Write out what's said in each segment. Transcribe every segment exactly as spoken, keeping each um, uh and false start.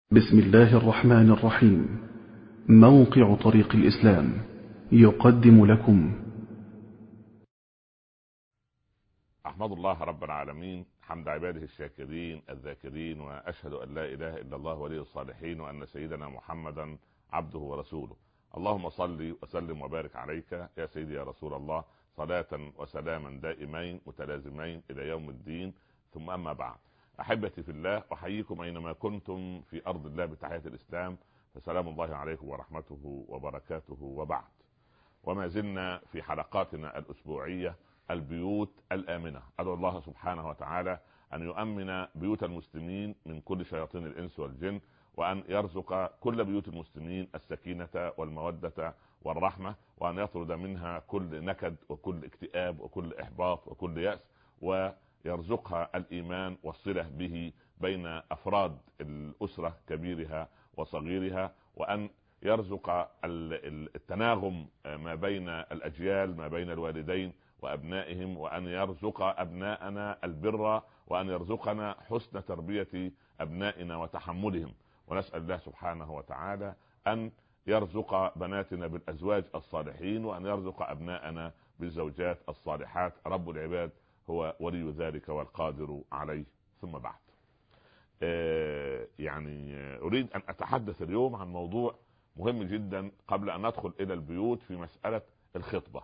بسم الله الرحمن الرحيم. موقع طريق الإسلام يقدم لكم. أحمد الله رب العالمين حمد عباده الشاكرين الذاكرين، وأشهد أن لا إله إلا الله ولي الصالحين، وأن سيدنا محمدا عبده ورسوله. اللهم صل وسلم وبارك عليك يا سيدي يا رسول الله، صلاة وسلاما دائمين متلازمين إلى يوم الدين. ثم أما بعد، أحبتي في الله، أحييكم أينما كنتم في أرض الله بتحية الإسلام، فسلام الله عليكم ورحمته وبركاته. وبعد، وما زلنا في حلقاتنا الأسبوعية البيوت الآمنة. أدعو الله سبحانه وتعالى أن يؤمن بيوت المسلمين من كل شياطين الإنس والجن، وأن يرزق كل بيوت المسلمين السكينة والمودة والرحمة، وأن يطرد منها كل نكد وكل اكتئاب وكل إحباط وكل يأس، ويرزقها الإيمان والصلة به بين أفراد الأسرة كبيرها وصغيرها، وأن يرزق التناغم ما بين الأجيال، ما بين الوالدين وأبنائهم، وأن يرزق أبناءنا البر، وأن يرزقنا حسن تربية أبنائنا وتحملهم. ونسأل الله سبحانه وتعالى أن يرزق بناتنا بالأزواج الصالحين، وأن يرزق أبناءنا بالزوجات الصالحات. رب العباد هو ولي ذلك والقادر عليه. ثم بعد، آه يعني أريد أن أتحدث اليوم عن موضوع مهم جدا قبل أن ندخل إلى البيوت، في مسألة الخطبة.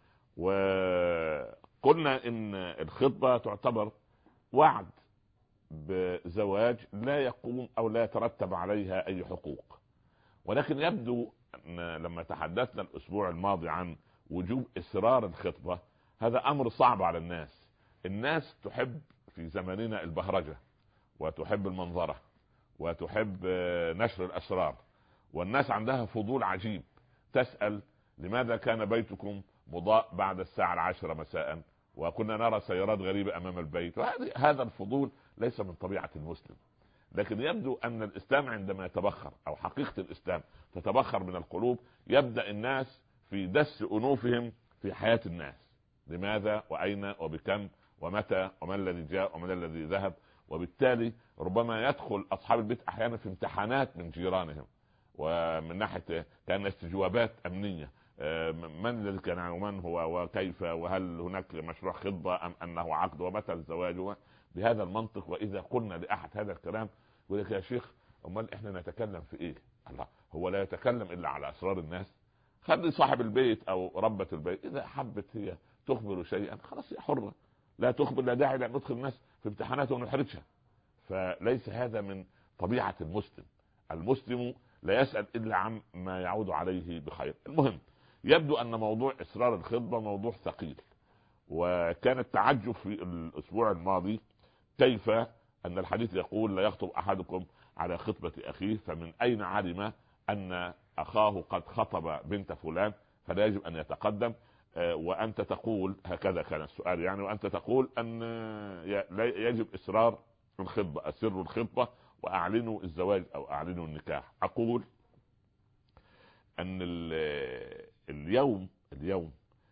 وقلنا إن الخطبة تعتبر وعد بزواج لا يقوم أو لا يترتب عليها أي حقوق، ولكن يبدو أن لما تحدثنا الأسبوع الماضي عن وجوب إصرار الخطبة، هذا أمر صعب على الناس. الناس تحب في زماننا البهرجة، وتحب المنظرة، وتحب نشر الأسرار، والناس عندها فضول عجيب. تسأل: لماذا كان بيتكم مضاء بعد الساعة العاشرة مساء، وكنا نرى سيارات غريبة أمام البيت؟ هذا الفضول ليس من طبيعة المسلم. لكن يبدو أن الإسلام عندما يتبخر، أو حقيقة الإسلام تتبخر من القلوب، يبدأ الناس في دس أنوفهم في حياة الناس. لماذا وأين وبكم ومتى ومن الذي جاء ومن الذي ذهب. وبالتالي ربما يدخل أصحاب البيت أحيانا في امتحانات من جيرانهم، ومن ناحية كان استجوابات أمنية: من الذي كان ومن هو وكيف، وهل هناك مشروع خطبة أم أنه عقد، ومتى الزواج، بهذا المنطق. وإذا قلنا لأحد هذا الكلام يقول لك: يا شيخ، أمال إحنا نتكلم في إيه؟ الله، هو لا يتكلم إلا على أسرار الناس. خلي صاحب البيت أو ربة البيت إذا حبت هي تخبر شيئا، خلاص هي حرة، لا تخبر، لا داعي لأن ندخل الناس في امتحانات ونحرجها. فليس هذا من طبيعة المسلم. المسلم لا يسأل إلا عن ما يعود عليه بخير. المهم، يبدو أن موضوع إصرار الخطبة موضوع ثقيل، وكان التعجب في الأسبوع الماضي كيف أن الحديث يقول: لا يخطب أحدكم على خطبة أخيه، فمن أين علم أن أخاه قد خطب بنت فلان فلا يجب أن يتقدم. وأنت تقول هكذا كان السؤال يعني، وأنت تقول أن لا يجب إصرار الخطبة، أسروا الخطبة وأعلنوا الزواج أو أعلنوا النكاح. أقول أن اليوم اليوم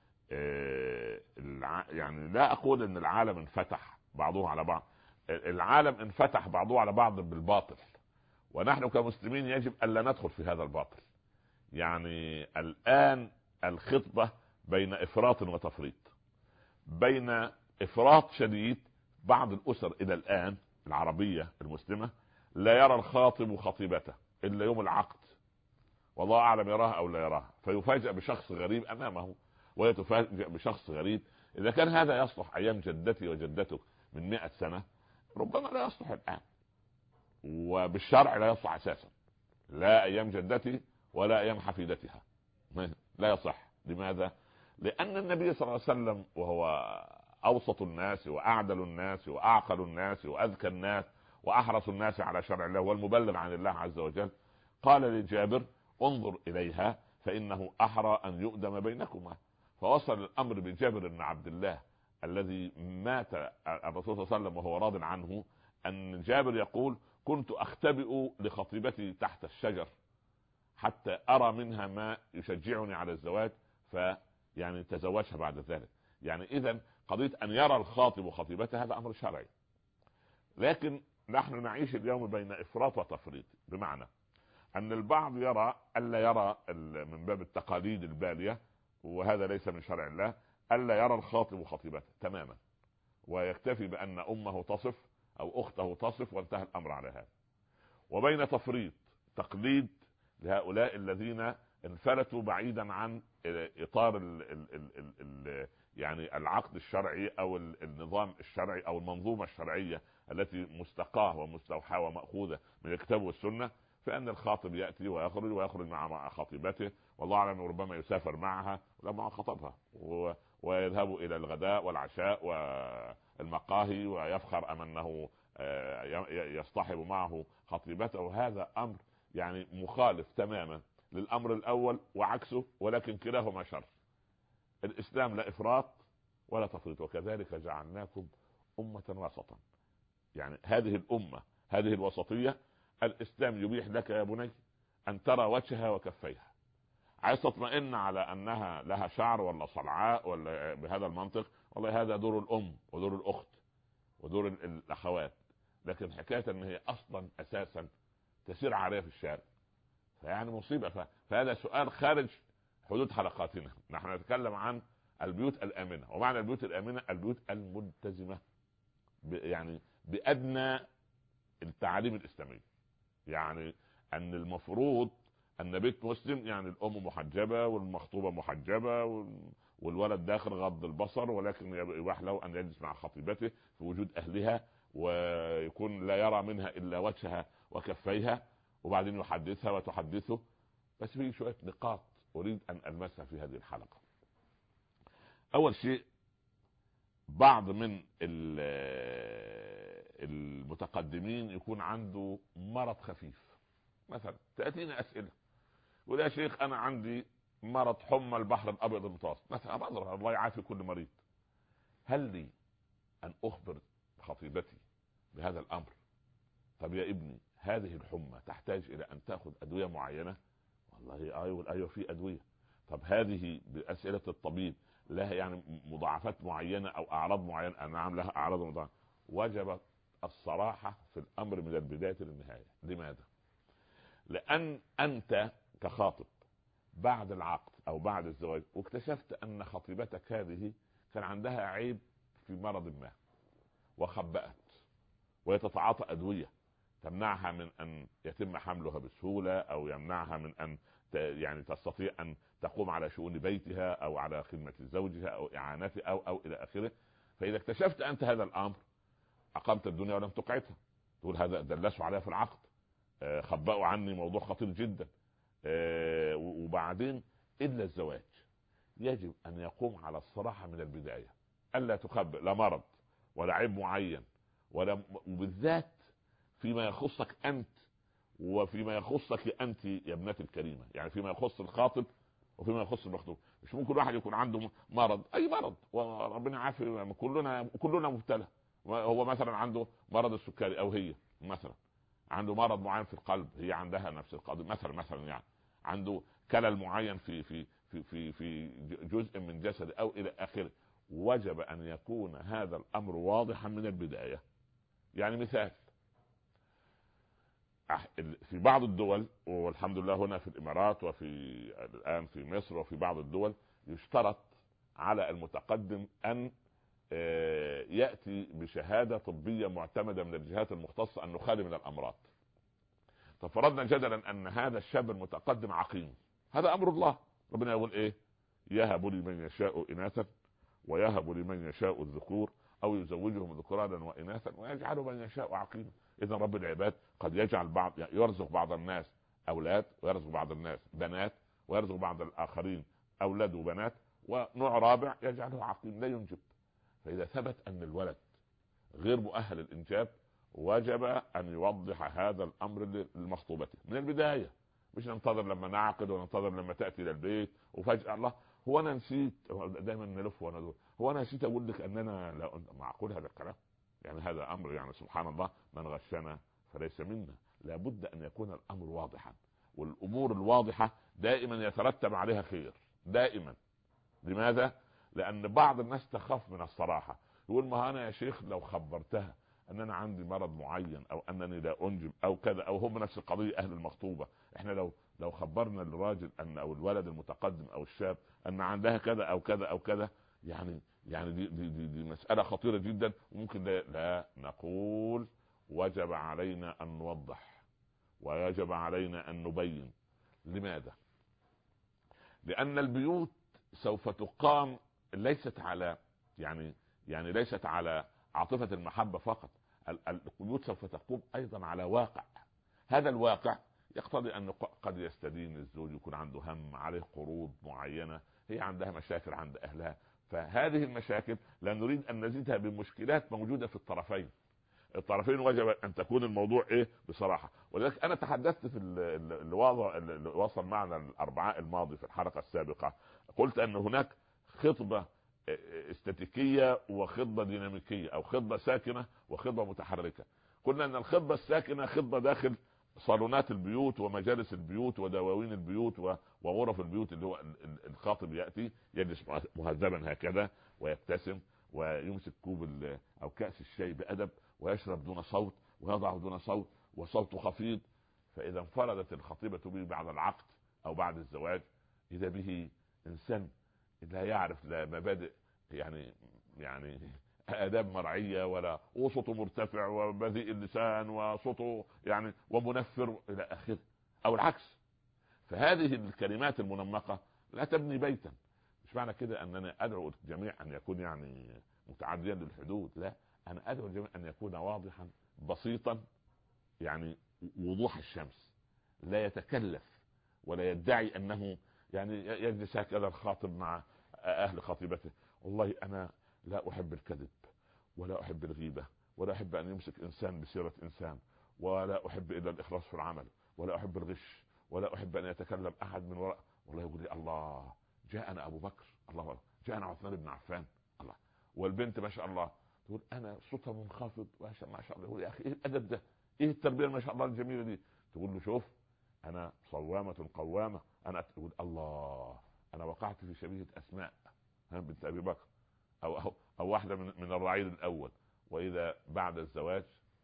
يعني لا أقول أن العالم انفتح بعضه على بعض، العالم انفتح بعضه على بعض بالباطل، ونحن كمسلمين يجب أن لا ندخل في هذا الباطل. يعني الآن الخطبة بين إفراط وتفريط، بين إفراط شديد. بعض الأسر إلى الآن العربية المسلمة لا يرى الخاطب خطيبته إلا يوم العقد، والله أعلم يراها أو لا يراها، فيفاجأ بشخص غريب أمامه، وهي تفاجأ بشخص غريب. إذا كان هذا يصلح أيام جدتي وجدتك من مئة سنة، ربما لا يصلح الآن، وبالشرع لا يصلح أساسا، لا أيام جدتي ولا أيام حفيدتها، لا يصح. لماذا؟ لأن النبي صلى الله عليه وسلم، وهو أوسط الناس وأعدل الناس وأعقل الناس وأذكى الناس وأحرص الناس على شرع الله والمبلغ عن الله عز وجل، قال لجابر: انظر إليها فإنه أحرى أن يؤدم بينكما. فوصل الأمر بجابر بن عبد الله الذي مات الرسول صلى الله عليه وسلم وهو راض عنه، أن جابر يقول: كنت أختبئ لخطيبتي تحت الشجر حتى أرى منها ما يشجعني على الزواج، فيعني تزوجها بعد ذلك. يعني إذن قضية أن يرى الخاطب خطيبته هذا أمر شرعي، لكن نحن نعيش اليوم بين افراط وتفريط، بمعنى ان البعض يرى الا يرى من باب التقاليد الباليه، وهذا ليس من شرع الله، الا يرى الخاطب خطيبته تماما، ويكتفي بان امه تصف او اخته تصف وانتهى الامر على هذا. وبين تفريط تقليد لهؤلاء الذين انفلتوا بعيدا عن اطار ال ال ال ال ال يعني العقد الشرعي او النظام الشرعي او المنظومه الشرعيه التي مستقاه ومستوحاه وماخوذه من الكتاب والسنه، فان الخاطب ياتي ويخرج ويخرج مع خطيبته، والله اعلم ربما يسافر معها لما خطبها، ويذهب الى الغداء والعشاء والمقاهي ويفخر ام انه يصطحب معه خطيبته. هذا امر يعني مخالف تماما للامر الاول وعكسه، ولكن كلاهما شر. الاسلام لا افراط ولا تفريط، وكذلك جعلناكم امه وسطا. يعني هذه الامه هذه الوسطيه الاسلام يبيح لك يا بني ان ترى وجهها وكفيها. عايز تطمئن على انها لها شعر ولا صلعاء ولا بهذا المنطق، والله هذا دور الام ودور الاخت ودور الاخوات، لكن حكايه ان هي اصلا اساسا تسير عاريه في الشارع فيعني مصيبه. فهذا سؤال خارج حدود حلقاتنا. نحن نتكلم عن البيوت الامنه، ومعنى البيوت الامنه البيوت الملتزمه يعني بادنى التعاليم الاسلاميه. يعني ان المفروض ان بيت مسلم يعني الام محجبه والمخطوبه محجبه والولد داخل غض البصر، ولكن يباح له ان يجلس مع خطيبته في وجود اهلها ويكون لا يرى منها الا وجهها وكفيها، وبعدين يحدثها وتحدثه. بس في شويه نقاط اريد ان المسها في هذه الحلقه. اول شيء، بعض من المتقدمين يكون عنده مرض خفيف، مثلا تأتيني اسئله يقول يا شيخ انا عندي مرض حمى البحر الابيض المتوسط مثلا، بقدر الله يعافي كل مريض، هل لي ان اخبر خطيبتي بهذا الامر؟ طب يا ابني هذه الحمى تحتاج الى ان تاخذ ادويه معينه؟ والله ايوه ايوه في ادويه. طب هذه باسئله الطبيب لها يعني مضاعفات معينه او اعراض معينه؟ نعم لها اعراض مضاعفه. وجب الصراحه في الامر من البدايه للنهايه. لماذا؟ لان انت كخاطب بعد العقد او بعد الزواج واكتشفت ان خطيبتك هذه كان عندها عيب في مرض ما وخبأت، ويتتعاطى ادويه تمنعها من ان يتم حملها بسهوله، او يمنعها من ان يعني تستطيع ان تقوم على شؤون بيتها او على خدمه زوجها او اعانته او او الى اخره. فاذا اكتشفت انت هذا الامر اقمت الدنيا ولم تقعدها، تقول هذا دلسوا عليها في العقد، خبأوا عني موضوع خطير جدا. وبعدين الا الزواج يجب ان يقوم على الصراحه من البدايه، الا تخبئ لا مرض ولا عيب معين، ولا وبالذات فيما يخصك انت وفيما يخصك انت يا ابنتي الكريمه. يعني فيما يخص الخاطب وفيما يخص المخطوب. مش ممكن واحد يكون عنده مرض، اي مرض وربنا يعافي، كلنا كلنا مبتلى، هو مثلا عنده مرض السكري او هي مثلا عنده مرض معين في القلب، هي عندها نفس القضيه مثلا مثلا يعني عنده كلل معين في في في في في جزء من جسده او الى اخره. وجب ان يكون هذا الامر واضحا من البدايه. يعني مثال، في بعض الدول والحمد لله هنا في الامارات وفي الان في مصر وفي بعض الدول يشترط على المتقدم ان ياتي بشهاده طبيه معتمده من الجهات المختصه انه خالي من الامراض. ففرضنا جدلا ان هذا الشاب المتقدم عقيم، هذا امر الله، ربنا يقول ايه؟ يهب لمن يشاء اناثا ويهب لمن يشاء الذكور او يزوجهم ذكرانا واناثا ويجعل من يشاء عقيما. اذا رب العباد قد يجعل بعض يرزق بعض الناس اولاد ويرزق بعض الناس بنات ويرزق بعض الاخرين اولاد وبنات، ونوع رابع يجعله عقيم لا ينجب. فاذا ثبت ان الولد غير مؤهل الانجاب وجب ان يوضح هذا الامر لمخطوبته من البدايه، مش ننتظر لما نعقد وننتظر لما تاتي الى البيت وفجاه الله هو انا نسيت. دايما نلف وندور، هو انا نسيت اقول لك اننا لا معقول هذا الكلام؟ يعني هذا امر يعني سبحان الله، من غشنا فليس منا. لابد ان يكون الامر واضحا، والامور الواضحه دائما يترتب عليها خير دائما. لماذا؟ لان بعض الناس تخاف من الصراحه، يقول ما انا يا شيخ لو خبرتها ان انا عندي مرض معين او انني لا انجب او كذا، او هم نفس القضيه اهل المخطوبه. احنا لو لو خبرنا الراجل ان او الولد المتقدم او الشاب ان عندها كذا او كذا او كذا، يعني يعني دي دي دي, دي مساله خطيره جدا. وممكن لا, لا نقول وجب علينا ان نوضح ويجب علينا ان نبين. لماذا؟ لان البيوت سوف تقام ليست على يعني يعني ليست على عاطفة المحبة فقط. البيوت سوف تقوم ايضا على واقع. هذا الواقع يقتضي ان قد يستدين الزوج، يكون عنده هم، عليه قروض معينة، هي عندها مشاكل عند اهلها. فهذه المشاكل لا نريد ان نزيدها بمشكلات موجودة في الطرفين. الطرفين وجب ان تكون الموضوع ايه بصراحة. ولذلك انا تحدثت في الوضع اللي وصل معنا الاربعاء الماضي في الحلقة السابقة، قلت ان هناك خطبة استاتيكية وخطبة ديناميكية، او خطبة ساكنة وخطبة متحركة. قلنا ان الخطبة الساكنة خطبة داخل صالونات البيوت ومجالس البيوت ودواوين البيوت وغرف البيوت، اللي هو الخاطب يأتي يجلس مهذبا هكذا ويبتسم ويمسك كوب او كأس الشاي بأدب ويشرب دون صوت ويضع دون صوت وصوته خفيض. فاذا انفردت الخطيبة به بعد العقد او بعد الزواج، اذا به انسان لا يعرف لا مبادئ يعني يعني آداب مرعية، ولا وصوته مرتفع وبذيء اللسان وصوته يعني ومنفر الى اخره، او العكس. فهذه الكلمات المنمقة لا تبني بيتا. مش معنى كده اننا ادعو الجميع ان يكون يعني متعديا للحدود، لا، انا ادعو الجميع ان يكون واضحا بسيطا، يعني وضوح الشمس، لا يتكلف ولا يدعي انه يعني يجلس هكذا الخاطب مع اهل خطيبته. والله انا لا احب الكذب ولا احب الغيبة ولا احب ان يمسك انسان بسيرة انسان، ولا احب الا الاخلاص في العمل، ولا احب الغش، ولا احب ان يتكلم احد من وراء. والله يقول لي الله جاءنا ابو بكر، الله جاءنا عثمان بن عفان، الله. والبنت ما شاء الله تقول انا صوتها منخفض ما شاء الله. يقول يا اخي ايه الادب ده، ايه التربيه ما شاء الله الجميله دي. تقول له شوف انا صوامه قوامه. انا تقول الله انا وقعت في شبيهه اسماء بنت ابي بكر، او او, أو واحده من, من الرعيل الاول. واذا بعد الزواج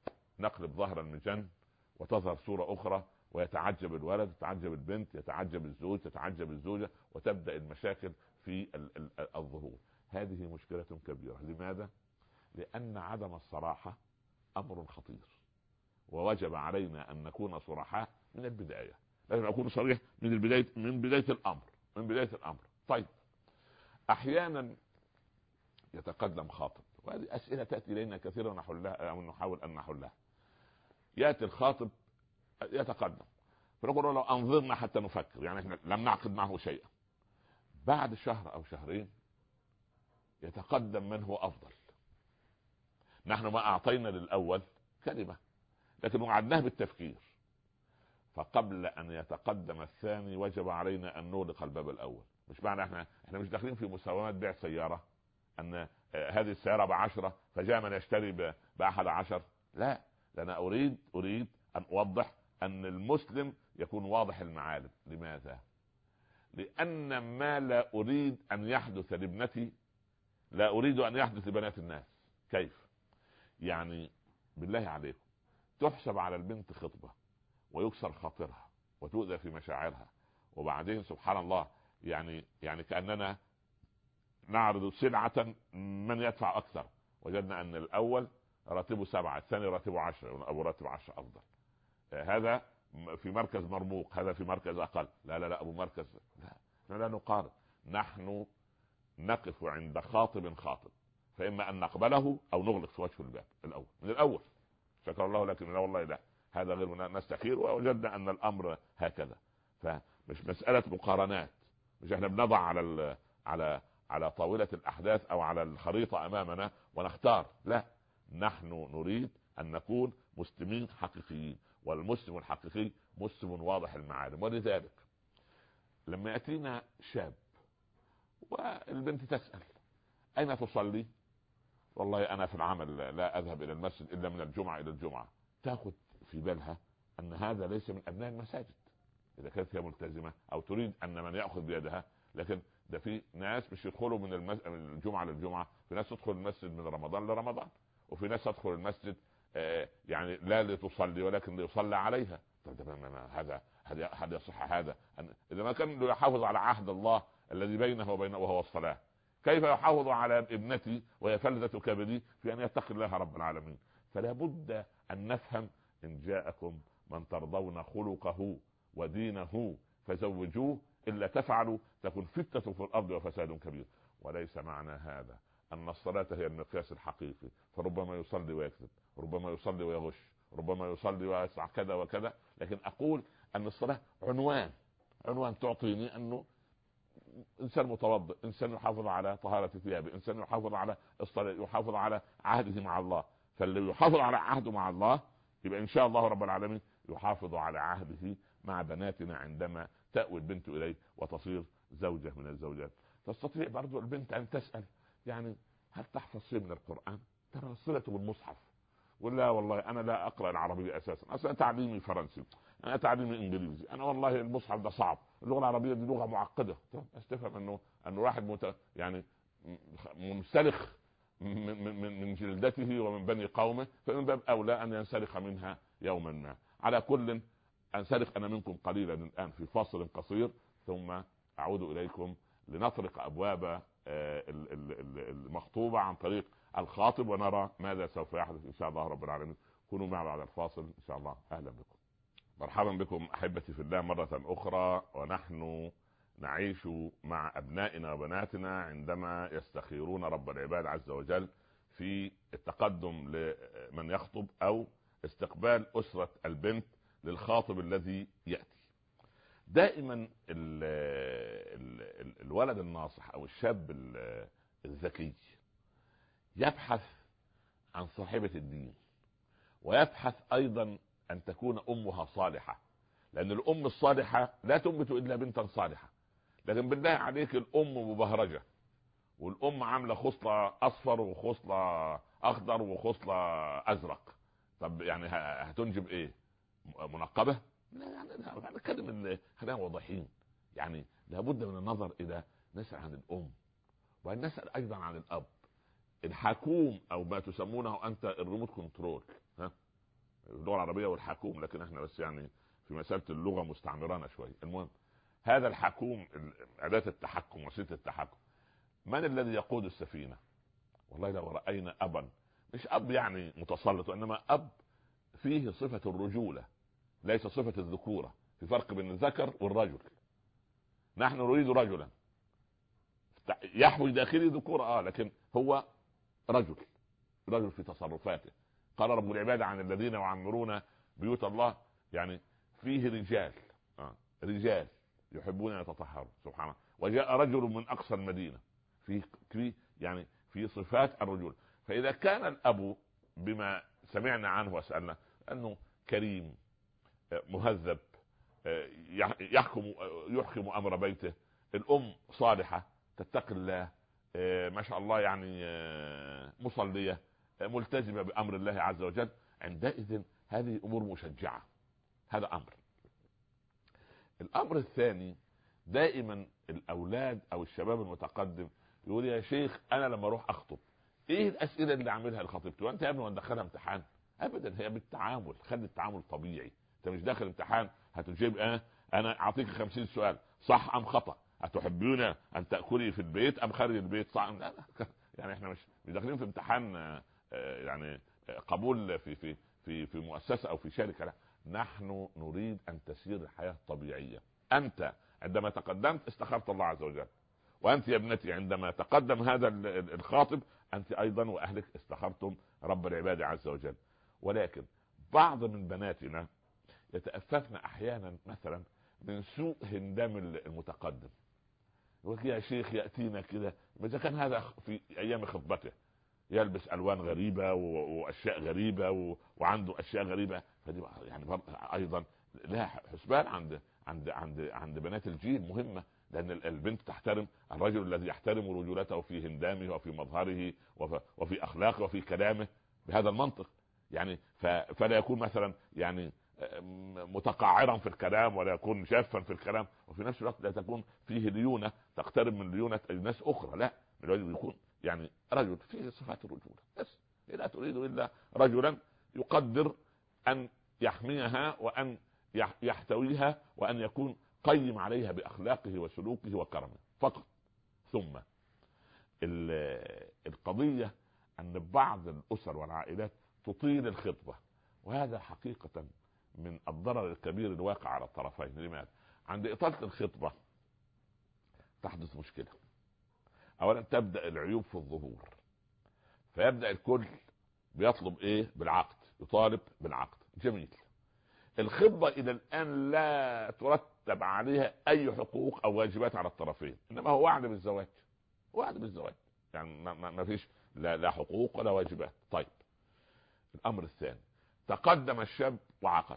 نقلب ظهر المجن وتظهر صوره اخرى، ويتعجب الولد، يتعجب البنت، يتعجب الزوج، تتعجب الزوجه، وتبدا المشاكل في الظهور. هذه مشكله كبيره. لماذا؟ لان عدم الصراحه امر خطير، ووجب علينا ان نكون صرحاء من البدايه. لازم اكون صريح من البدايه، من بدايه الامر من بدايه الامر. طيب احيانا يتقدم خاطب، وهذه اسئله تاتي الينا كثيرا ونحلها او نحاول ان نحلها. ياتي الخاطب يتقدم، فنقول له انظرنا حتى نفكر، يعني احنا لم نعقد معه شيئا. بعد شهر او شهرين يتقدم من هو افضل. نحن ما اعطينا للاول كلمه لكن وعدناه بالتفكير، فقبل ان يتقدم الثاني وجب علينا ان نغلق الباب الاول. مش معنى احنا احنا مش داخلين في مساومات بيع سياره، ان هذه السياره بعشرة فجاء من يشتري باحد عشر، لا. لأنا اريد اريد ان اوضح ان المسلم يكون واضح المعالم. لماذا؟ لان ما لا اريد ان يحدث لابنتي لا اريد ان يحدث لبنات الناس. كيف يعني؟ بالله عليكم تحسب على البنت خطبة ويكسر خاطرها وتؤذى في مشاعرها، وبعدين سبحان الله يعني يعني كأننا نعرض سلعة من يدفع اكثر. وجدنا ان الاول راتبه سبعة، الثاني راتبه عشرة، ابو راتب عشرة افضل. هذا في مركز مرموق، هذا في مركز اقل. لا لا لا ابو مركز لا. لا, لا نقارن. نحن نقف عند خاطب خاطب، فاما ان نقبله او نغلق في وجه الباب الاول من الاول. شكر الله لكن لا والله لا، هذا غير نستخير. ووجدنا ان الامر هكذا. فمش مسألة مقارنات، مش احنا بنضع على على على طاولة الاحداث او على الخريطة امامنا ونختار، لا. نحن نريد ان نكون مسلمين حقيقيين، والمسلم الحقيقي مسلم واضح المعالم. ولذلك لما يأتينا شاب والبنت تسأل اين تصلي؟ والله انا في العمل لا اذهب الى المسجد الا من الجمعة الى الجمعة. تاخذ في بالها ان هذا ليس من ابناء المساجد اذا كانت هي ملتزمة او تريد ان من يأخذ بيدها. لكن ده في ناس مش يدخلوا من, المس... من الجمعة للجمعة، في ناس تدخل المسجد من رمضان لرمضان، وفي ناس تدخل المسجد آه يعني لا لتصلي ولكن ليصلى عليها. هذا هذا هذا يصح هذا؟ اذا ما كان يحافظ على عهد الله الذي بينه وبينه وهو الصلاه، كيف يحافظ على ابنتي وهي فلذة كبدي في ان يتقي الله رب العالمين؟ فلا بد ان نفهم: ان جاءكم من ترضون خلقه ودينه فزوجوه، الا تفعلوا تكن فتنة في الارض وفساد كبير. وليس معنى هذا ان الصلاة هي المقياس الحقيقي، فربما يصلي ويكذب، ربما يصلي ويغش، ربما يصلي ويسعى كذا وكذا. لكن اقول ان الصلاة عنوان عنوان تعطيني انه انسان متوضئ، انسان يحافظ على طهارة ثيابه، انسان يحافظ على الصلاة، يحافظ على عهده مع الله. فاللي يحافظ على عهده مع الله يبقى ان شاء الله رب العالمين يحافظ على عهده مع بناتنا عندما تأوي البنت اليه وتصير زوجة من الزوجات. تستطيع برضو البنت ان تسأل: يعني هل تحفظ شيء من القرآن؟ ترى صلته بالمصحف. ولا والله انا لا اقرا العربيه اساسا، اصلا تعليمي فرنسي، انا تعليمي انجليزي، انا والله المصحف ده صعب، اللغه العربيه دي لغه معقده. بس تفهم انه انه واحد مت... يعني منسلخ من من من جلدته ومن بني قومه، فمن باب اولى ان ينسلخ منها يوما ما. على كل انسلخ انا منكم قليلا الان في فاصل قصير، ثم اعود اليكم لنطرق ابواب المخطوبه عن طريق الخاطب، ونرى ماذا سوف يحدث ان شاء الله رب العالمين. كونوا معنا بعد الفاصل ان شاء الله. اهلا بكم، مرحبا بكم احبتي في الله مره اخرى، ونحن نعيش مع ابنائنا وبناتنا عندما يستخيرون رب العباد عز وجل في التقدم لمن يخطب او استقبال اسره البنت للخاطب الذي ياتي. دائما ال ال ال الولد الناصح او الشاب الذكي يبحث عن صاحبة الدين، ويبحث ايضا ان تكون امها صالحة، لان الام الصالحة لا تنبت الا بنتا صالحة. لكن بالله عليك الام مبهرجة، والام عاملة خصلة اصفر وخصلة اخضر وخصلة ازرق، طب يعني هتنجب ايه؟ منقبة؟ لا يعني نتكلم، خلينا واضحين. يعني لابد من النظر الى نسأل عن الام، وان نسأل ايضا عن الاب. الحكوم او ما تسمونه انت الريموت كنترول، ها اللغه العربيه والحكوم، لكن احنا بس يعني في مساله اللغه مستعمرانا شويه. المهم هذا الحكوم اداه التحكم، وسيله التحكم. من الذي يقود السفينه؟ والله لو راينا ابا، مش اب يعني متسلط، وانما اب فيه صفه الرجوله ليس صفه الذكوره. في فرق بين الذكر والرجل. نحن نريد رجلا يحوي داخلي ذكوره، اه لكن هو رجل رجل في تصرفاته. قال رب العباد عن الذين يعمرون بيوت الله يعني فيه رجال آه. رجال يحبون ان يتطهروا، سبحان الله. وجاء رجل من اقصى المدينه في في يعني في صفات الرجل. فاذا كان الاب بما سمعنا عنه وسالنا انه كريم مهذب يحكم يحكم امر بيته، الام صالحه تتقي الله ما شاء الله، يعني مصليه ملتزمه بامر الله عز وجل، عندئذ هذه امور مشجعه. هذا امر. الامر الثاني، دائما الاولاد او الشباب المتقدم يقول: يا شيخ انا لما اروح اخطب ايه الاسئله اللي اعملها لخطيبتي؟ وانت يا ابني وندخلها امتحان؟ ابدا، هي بالتعامل. خلي التعامل طبيعي. انت مش داخل امتحان هتجيب اه انا اعطيك خمسين سؤال صح ام خطأ، أتحبون أن تأكلي في البيت أم خارج البيت؟ صح. لا لا. يعني احنا مش داخلين في امتحان يعني قبول في في في في مؤسسة أو في شركة. لا، نحن نريد أن تسير الحياة طبيعية. أنت عندما تقدمت استخرت الله عز وجل، وأنت يا ابنتي عندما تقدم هذا الخاطب أنت أيضا وأهلك استخرتم رب العباد عز وجل. ولكن بعض من بناتنا يتأففن أحيانا مثلا من سوء هندام المتقدم. يقول يا شيخ يأتينا كده، إذا كان هذا في أيام خطبته يلبس ألوان غريبة وأشياء غريبة وعنده أشياء غريبة، فدي يعني أيضا لها حسبان عند عند عند عند بنات الجيل مهمة، لأن البنت تحترم الرجل الذي يحترم رجولته في هندامه وفي مظهره وفي أخلاقه وفي كلامه بهذا المنطق. يعني فلا يكون مثلا يعني متقعرا في الكلام، ولا يكون شافا في الكلام، وفي نفس الوقت لا تكون فيه ليونة تقترب من ليونة ناس أخرى. لا، الرجل يكون يعني رجل فيه صفات الرجولة بس، لا تريد إلا رجلا يقدر ان يحميها وان يحتويها وان يكون قيم عليها باخلاقه وسلوكه وكرمه فقط. ثم القضية ان بعض الاسر والعائلات تطيل الخطبة، وهذا حقيقة من الضرر الكبير الواقع على الطرفين. لماذا؟ عند اطالة الخطبة تحدث مشكلة. اولا تبدأ العيوب في الظهور، فيبدأ الكل بيطلب ايه؟ بالعقد، يطالب بالعقد. جميل. الخطبة الى الان لا ترتب عليها اي حقوق او واجبات على الطرفين، انما هو وعد بالزواج، وعد بالزواج، يعني ما, ما فيش لا, لا حقوق ولا واجبات. طيب الامر الثاني، تقدم الشاب وعقد،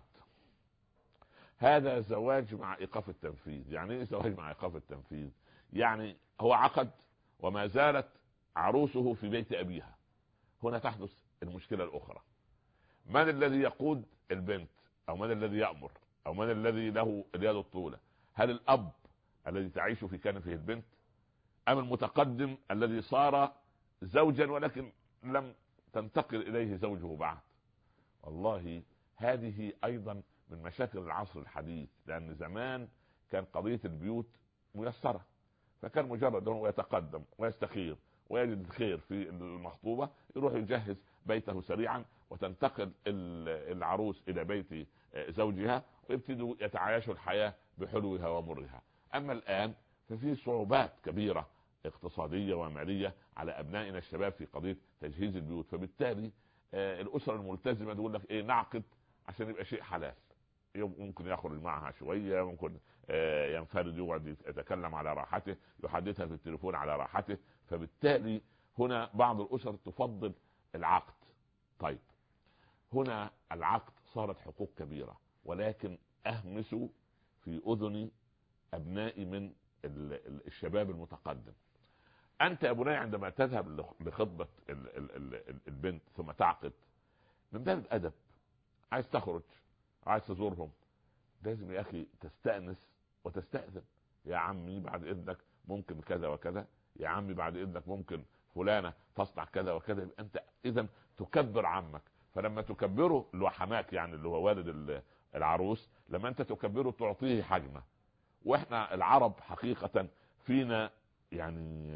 هذا زواج مع ايقاف التنفيذ. يعني ايه زواج مع ايقاف التنفيذ؟ يعني هو عقد وما زالت عروسه في بيت ابيها. هنا تحدث المشكلة الاخرى، من الذي يقود البنت؟ او من الذي يأمر؟ او من الذي له اليد الطولة؟ هل الاب الذي تعيش في كنفه البنت، ام المتقدم الذي صار زوجا ولكن لم تنتقل اليه زوجه بعد؟ والله هذه ايضا من مشاكل العصر الحديث، لان زمان كان قضية البيوت ميسرة، فكان مجرد انه يتقدم ويستخير ويجد الخير في المخطوبة يروح يجهز بيته سريعا، وتنتقل العروس الى بيت زوجها ويبتدوا يتعايشوا الحياة بحلوها ومرها. اما الان ففي صعوبات كبيرة اقتصادية ومالية على ابنائنا الشباب في قضية تجهيز البيوت، فبالتالي الاسرة الملتزمة تقول لك ايه؟ نعقد عشان يبقى شيء حلال، ممكن يخرج معها شوية، ممكن ينفرد يقعد يتكلم على راحته، يحدثها في التليفون على راحته. فبالتالي هنا بعض الاسر تفضل العقد. طيب هنا العقد صارت حقوق كبيرة، ولكن اهمس في اذن ابنائي من الشباب المتقدم. انت يا بني عندما تذهب لخطبة البنت ثم تعقد، من باب الادب عايز تخرج عايز تزورهم، لازم يا اخي تستأنس وتستأذن. يا عمي بعد اذنك ممكن كذا وكذا، يا عمي بعد اذنك ممكن فلانة تصنع كذا وكذا. يبقى انت اذا تكبر عمك، فلما تكبره اللي هو حماك يعني اللي هو والد العروس، لما انت تكبره تعطيه حجمه. واحنا العرب حقيقة فينا يعني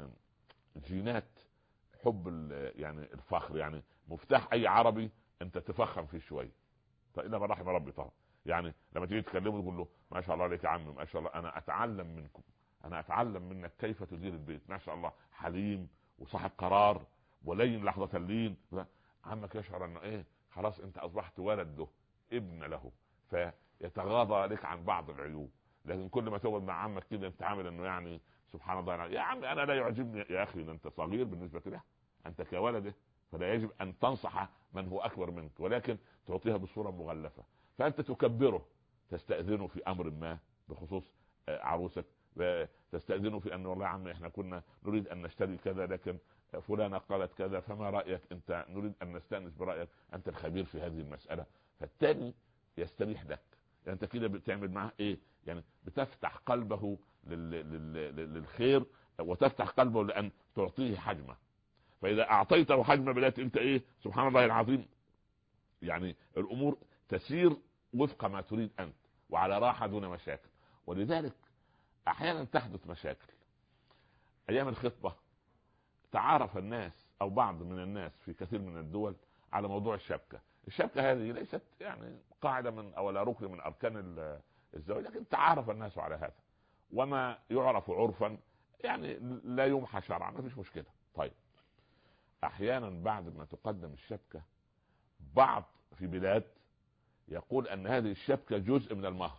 جينات حب يعني الفخر، يعني مفتاح اي عربي انت تفخم فيه شوية، فإذا ما رحم ربي طبعا. يعني لما تيجي تكلمه تقول له ما شاء الله عليك يا عم، ما شاء الله انا اتعلم منكم، انا اتعلم منك كيف تدير البيت، ما شاء الله حليم وصاحب قرار ولين لحظة اللين. عمك يشعر انه ايه؟ خلاص انت اصبحت ولد له، ابن له، فيتغاضى لك عن بعض العيوب. لكن كل ما تقعد مع عمك كده انت عامل انه يعني سبحان الله، يا عم انا لا يعجبني. يا اخي انت صغير بالنسبة له، انت كولده، فلا يجب ان تنصح من هو اكبر منك، ولكن تعطيها بصورة مغلفة. فانت تكبره، تستأذنه في امر ما بخصوص عروسك، تستأذنه في انه والله يا عم احنا كنا نريد ان نشتري كذا لكن فلانة قالت كذا، فما رأيك انت؟ نريد ان نستأنس برأيك، انت الخبير في هذه المسألة. فالتاني يستريح لك، يعني انت كده بتعمل معه ايه؟ يعني بتفتح قلبه لل... لل... للخير، وتفتح قلبه لان تعطيه حجمه. فاذا اعطيته حجمه بدأت انت ايه؟ سبحان الله العظيم، يعني الامور تسير وفق ما تريد انت وعلى راحة دون مشاكل. ولذلك احيانا تحدث مشاكل. ايام الخطبة تعارف الناس او بعض من الناس في كثير من الدول على موضوع الشبكة. الشبكة هذه ليست يعني قاعدة من او لا ركن من اركان الزواج، لكن تعارف الناس على هذا، وما يعرف عرفا يعني لا يمحى شرعا، ما فيش مشكلة. طيب احيانا بعد ما تقدم الشبكة، بعض في بلاد يقول ان هذه الشبكة جزء من المهر.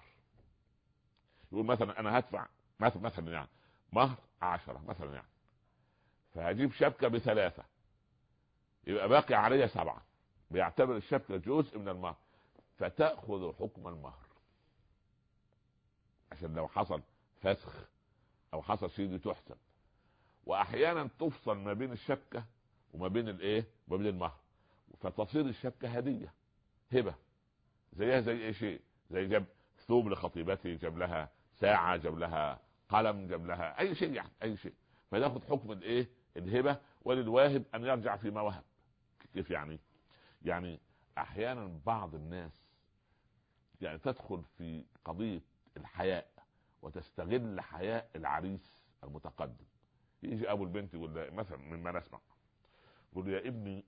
يقول مثلا انا هدفع مثلا مثلا يعني مهر عشرة مثلا يعني، فهجيب شبكة بثلاثة، يبقى باقي عليها سبعة، بيعتبر الشبكة جزء من المهر، فتأخذ حكم المهر، عشان لو حصل فسخ او حصل شيء تحسب. واحيانا تفصل ما بين الشبكة وما بين الايه وما بين المهر، فتصير الشبكة هدية هبة، زيها زي اي شيء، زي جاب ثوب لخطيبته، جاب لها ساعة، جاب لها قلم، جاب لها اي شيء، يعني اي شيء، فياخذ حكم الايه الهبة. وللواهب ان يرجع فيما وهب. كيف يعني؟ يعني احيانا بعض الناس يعني تدخل في قضية الحياء وتستغل حياء العريس المتقدم. يجي ابو البنت يقول له مثلا مما نسمع، يقول يا ابني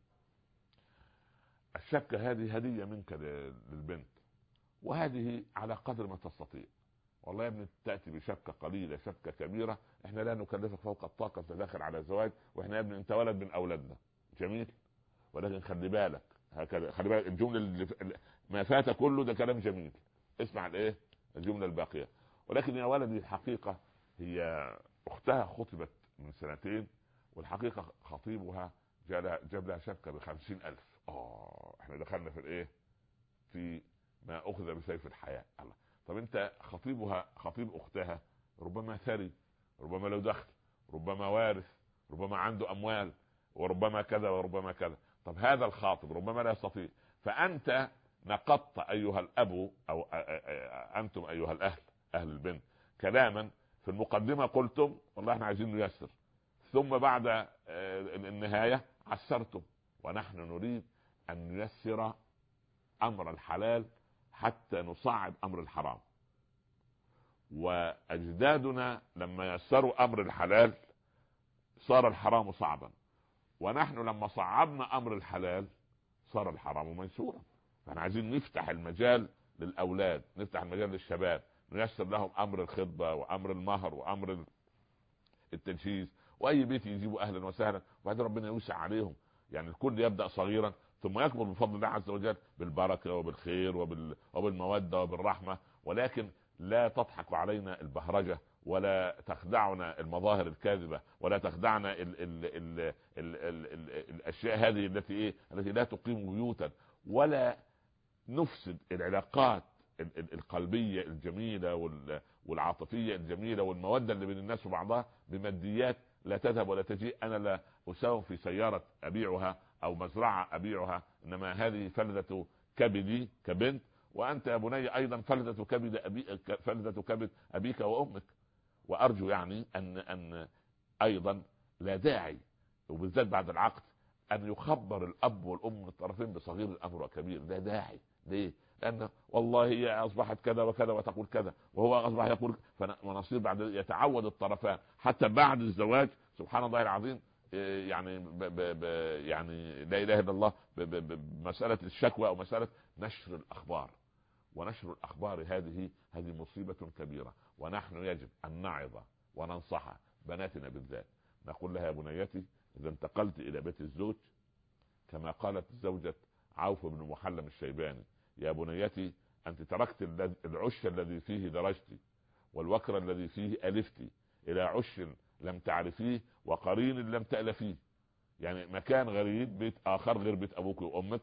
الشبكة هذه هدية منك للبنت، وهذه على قدر ما تستطيع. والله يا ابني تأتي بشبكة قليلة شبكة كبيرة، احنا لا نكلفك فوق الطاقة، انت داخل على زواج، واحنا يا ابني انت ولد من اولادنا جميل، ولكن خلي بالك هكذا، خلي بالك الجملة اللي ما فات كله ده كلام جميل، اسمع الايه الجملة الباقية. ولكن يا ولدي الحقيقة هي اختها خطبت من سنتين، والحقيقة خطيبها جاب لها شبكة بخمسين الف. اه احنا دخلنا في الايه في ما اخذ بسيف الحياة. الله، طب انت خطيبها خطيب اختها ربما ثري، ربما له دخل، ربما وارث، ربما عنده اموال، وربما كذا وربما كذا. طب هذا الخاطب ربما لا يستطيع، فانت نقضت ايها الاب او انتم ايها الاهل اهل البنت كلاما في المقدمة قلتم والله احنا عايزين نيسر، ثم بعد النهاية عسرتم، ونحن نريد ان نيسر امر الحلال حتى نصعب امر الحرام. واجدادنا لما يسروا امر الحلال صار الحرام صعبا، ونحن لما صعبنا امر الحلال صار الحرام ميسورا. فاحنا عايزين نفتح المجال للاولاد، نفتح المجال للشباب، نيسر لهم امر الخطبه وامر المهر وامر التجهيز، واي بيت يجيبوا اهلا وسهلا، وبعدين ربنا يوسع عليهم. يعني الكل يبدا صغيرا ثم يكبر بفضل الله عز وجل بالبركه وبالخير وبال... وبالموده وبالرحمه. ولكن لا تضحك علينا البهرجه، ولا تخدعنا المظاهر الكاذبه، ولا تخدعنا ال... ال... ال... ال... ال... ال... الاشياء هذه التي ايه التي لا تقيم بيوتا، ولا نفسد العلاقات القلبية الجميلة والعاطفية الجميلة والمودة اللي بين الناس وبعضها بماديات لا تذهب ولا تجيء. انا لا اساوم في سيارة ابيعها او مزرعة ابيعها، انما هذه فلذة كبدي كبنت، وانت يا بني ايضا فلذة كبد أبي فلذة كبد ابيك وامك. وارجو يعني ان ان ايضا لا داعي وبالذات بعد العقد ان يخبر الاب والام من الطرفين بصغير الامر وكبير، لا داعي. ليه؟ لأن والله هي أصبحت كذا وكذا وتقول كذا، وهو أصبح يقول، ونصير بعد يتعود الطرفان حتى بعد الزواج سبحان الله العظيم. يعني ب ب ب يعني لا إله إلا الله، بمسألة الشكوى أو مسألة نشر الأخبار، ونشر الأخبار هذه هذه مصيبة كبيرة. ونحن يجب أن نعظ وننصح بناتنا بالذات، نقول لها يا بنيتي إذا انتقلت إلى بيت الزوج كما قالت زوجة عوف بن محلم الشيباني، يا بنيتي أنت تركت العش الذي فيه درجتي والوكر الذي فيه ألفتي إلى عش لم تعرفيه وقرين لم تألفيه. يعني مكان غريب، بيت آخر غير بيت أبوك وأمك،